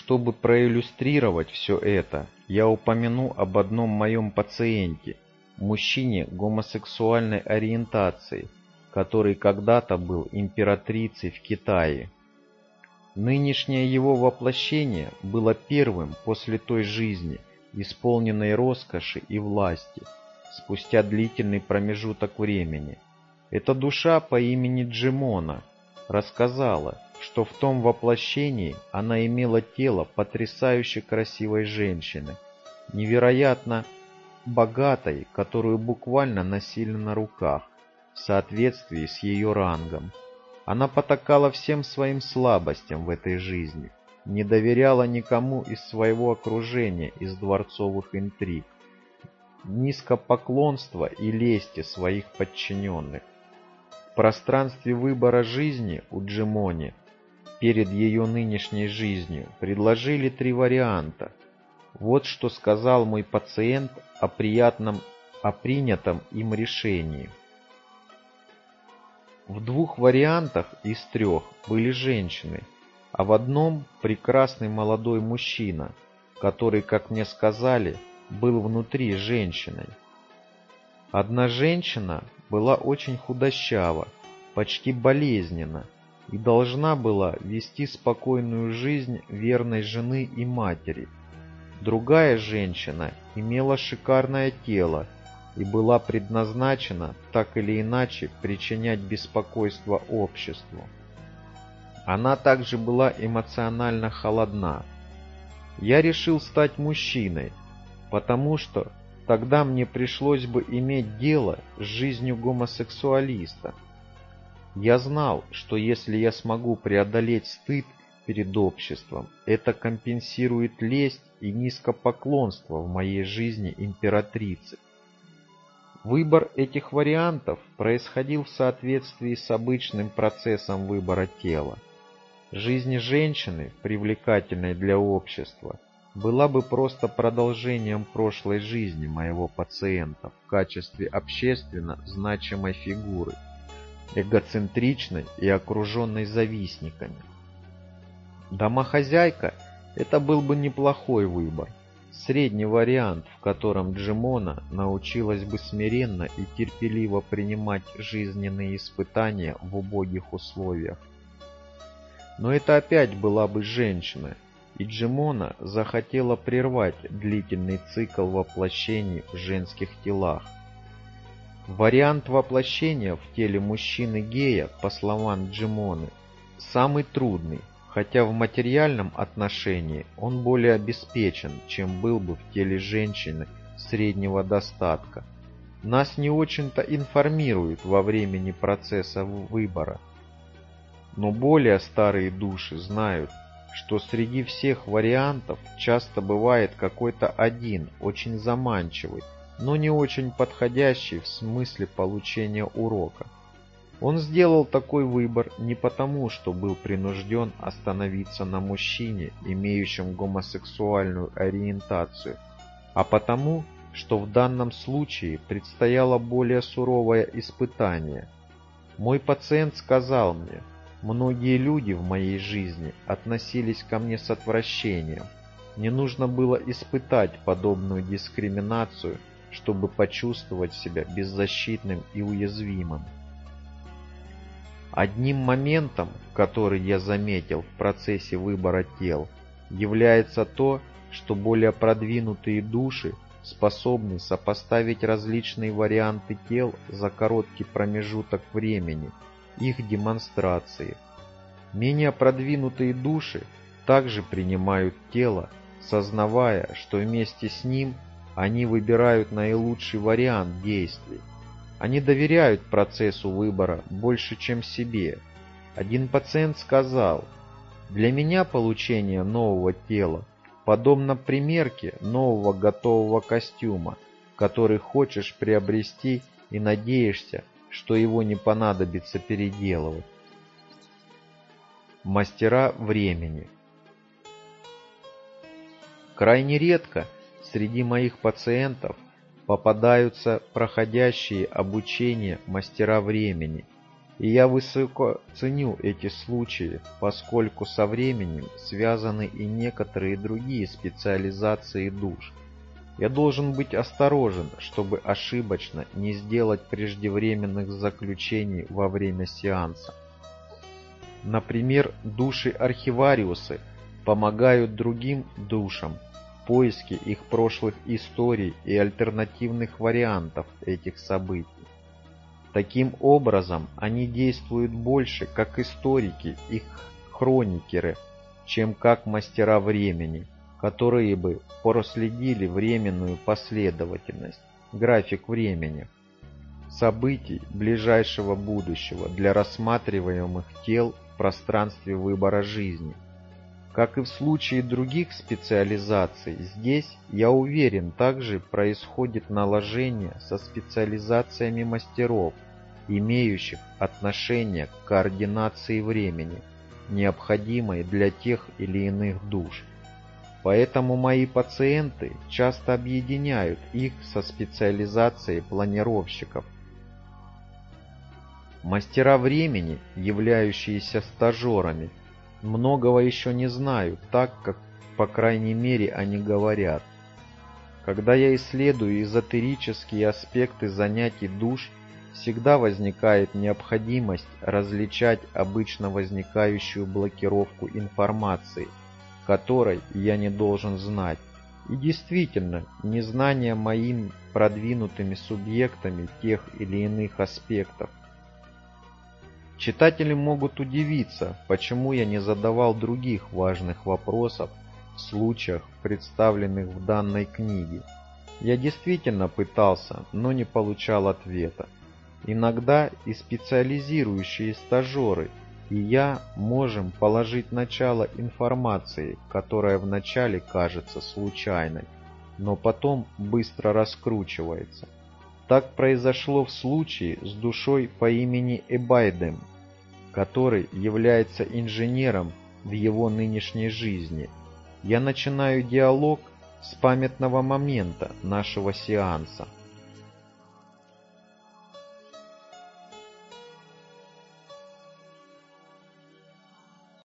Чтобы проиллюстрировать все это, я упомяну об одном моем пациенте, мужчине гомосексуальной ориентации, который когда-то был императрицей в Китае. Нынешнее его воплощение было первым после той жизни, исполненной роскоши и власти, спустя длительный промежуток времени. Эта душа по имени Джимона рассказала, что в том воплощении она имела тело потрясающе красивой женщины, невероятно богатой, которую буквально носили на руках, в соответствии с ее рангом. Она потакала всем своим слабостям в этой жизни, не доверяла никому из своего окружения из дворцовых интриг, низкопоклонства и лести своих подчиненных. В пространстве выбора жизни у Джимони перед ее нынешней жизнью предложили 3 варианта. Вот что сказал мой пациент о принятом им решении. В 2 вариантах из 3 были женщины, а в одном прекрасный молодой мужчина, который, как мне сказали, был внутри женщиной. Одна женщина была очень худощава, почти болезненна, и должна была вести спокойную жизнь верной жены и матери. Другая женщина имела шикарное тело и была предназначена так или иначе причинять беспокойство обществу. Она также была эмоционально холодна. Я решил стать мужчиной, потому что тогда мне пришлось бы иметь дело с жизнью гомосексуалиста. Я знал, что если я смогу преодолеть стыд перед обществом, это компенсирует лесть и низкопоклонство в моей жизни императрицы. Выбор этих вариантов происходил в соответствии с обычным процессом выбора тела. Жизнь женщины, привлекательной для общества, была бы просто продолжением прошлой жизни моего пациента в качестве общественно значимой фигуры, эгоцентричной и окруженной завистниками. Домохозяйка – это был бы неплохой выбор, средний вариант, в котором Джимона научилась бы смиренно и терпеливо принимать жизненные испытания в убогих условиях. Но это опять была бы женщина, и Джимона захотела прервать длительный цикл воплощений в женских телах. Вариант воплощения в теле мужчины-гея, по словам Джимоны, самый трудный, хотя в материальном отношении он более обеспечен, чем был бы в теле женщины среднего достатка. Нас не очень-то информируют во времени процесса выбора. Но более старые души знают, что среди всех вариантов часто бывает какой-то один, очень заманчивый, но не очень подходящий в смысле получения урока. Он сделал такой выбор не потому, что был принужден остановиться на мужчине, имеющем гомосексуальную ориентацию, а потому, что в данном случае предстояло более суровое испытание. Мой пациент сказал мне, многие люди в моей жизни относились ко мне с отвращением. Мне нужно было испытать подобную дискриминацию, чтобы почувствовать себя беззащитным и уязвимым. Одним моментом, который я заметил в процессе выбора тел, является то, что более продвинутые души способны сопоставить различные варианты тел за короткий промежуток времени, их демонстрации. Менее продвинутые души также принимают тело, сознавая, что вместе с ним они выбирают наилучший вариант действий. Они доверяют процессу выбора больше, чем себе. Один пациент сказал, «Для меня получение нового тела подобно примерке нового готового костюма, который хочешь приобрести и надеешься, что его не понадобится переделывать». Мастера времени. Крайне редко среди моих пациентов попадаются проходящие обучение мастера времени, И я высоко ценю эти случаи, поскольку со временем связаны и некоторые другие специализации душ. Я должен быть осторожен, чтобы ошибочно не сделать преждевременных заключений во время сеанса. Например, души-архивариусы помогают другим душам в поиске их прошлых историй и альтернативных вариантов этих событий. Таким образом, они действуют больше как историки и хроникеры, чем как мастера времени, которые бы проследили временную последовательность, график времени, событий ближайшего будущего для рассматриваемых тел в пространстве выбора жизни. Как и в случае других специализаций, здесь, я уверен, также происходит наложение со специализациями мастеров, имеющих отношение к координации времени, необходимой для тех или иных душ. Поэтому мои пациенты часто объединяют их со специализацией планировщиков. Мастера времени, являющиеся стажерами, многого еще не знают, так как, по крайней мере, они говорят. Когда я исследую эзотерические аспекты занятий душ, всегда возникает необходимость различать обычно возникающую блокировку информации, которой я не должен знать, и действительно, незнание моими продвинутыми субъектами тех или иных аспектов. Читатели могут удивиться, почему я не задавал других важных вопросов в случаях, представленных в данной книге. Я действительно пытался, но не получал ответа. Иногда и специализирующие стажеры и я можем положить начало информации, которая вначале кажется случайной, но потом быстро раскручивается. Так произошло в случае с душой по имени Эбайдем, который является инженером в его нынешней жизни. Я начинаю диалог с памятного момента нашего сеанса.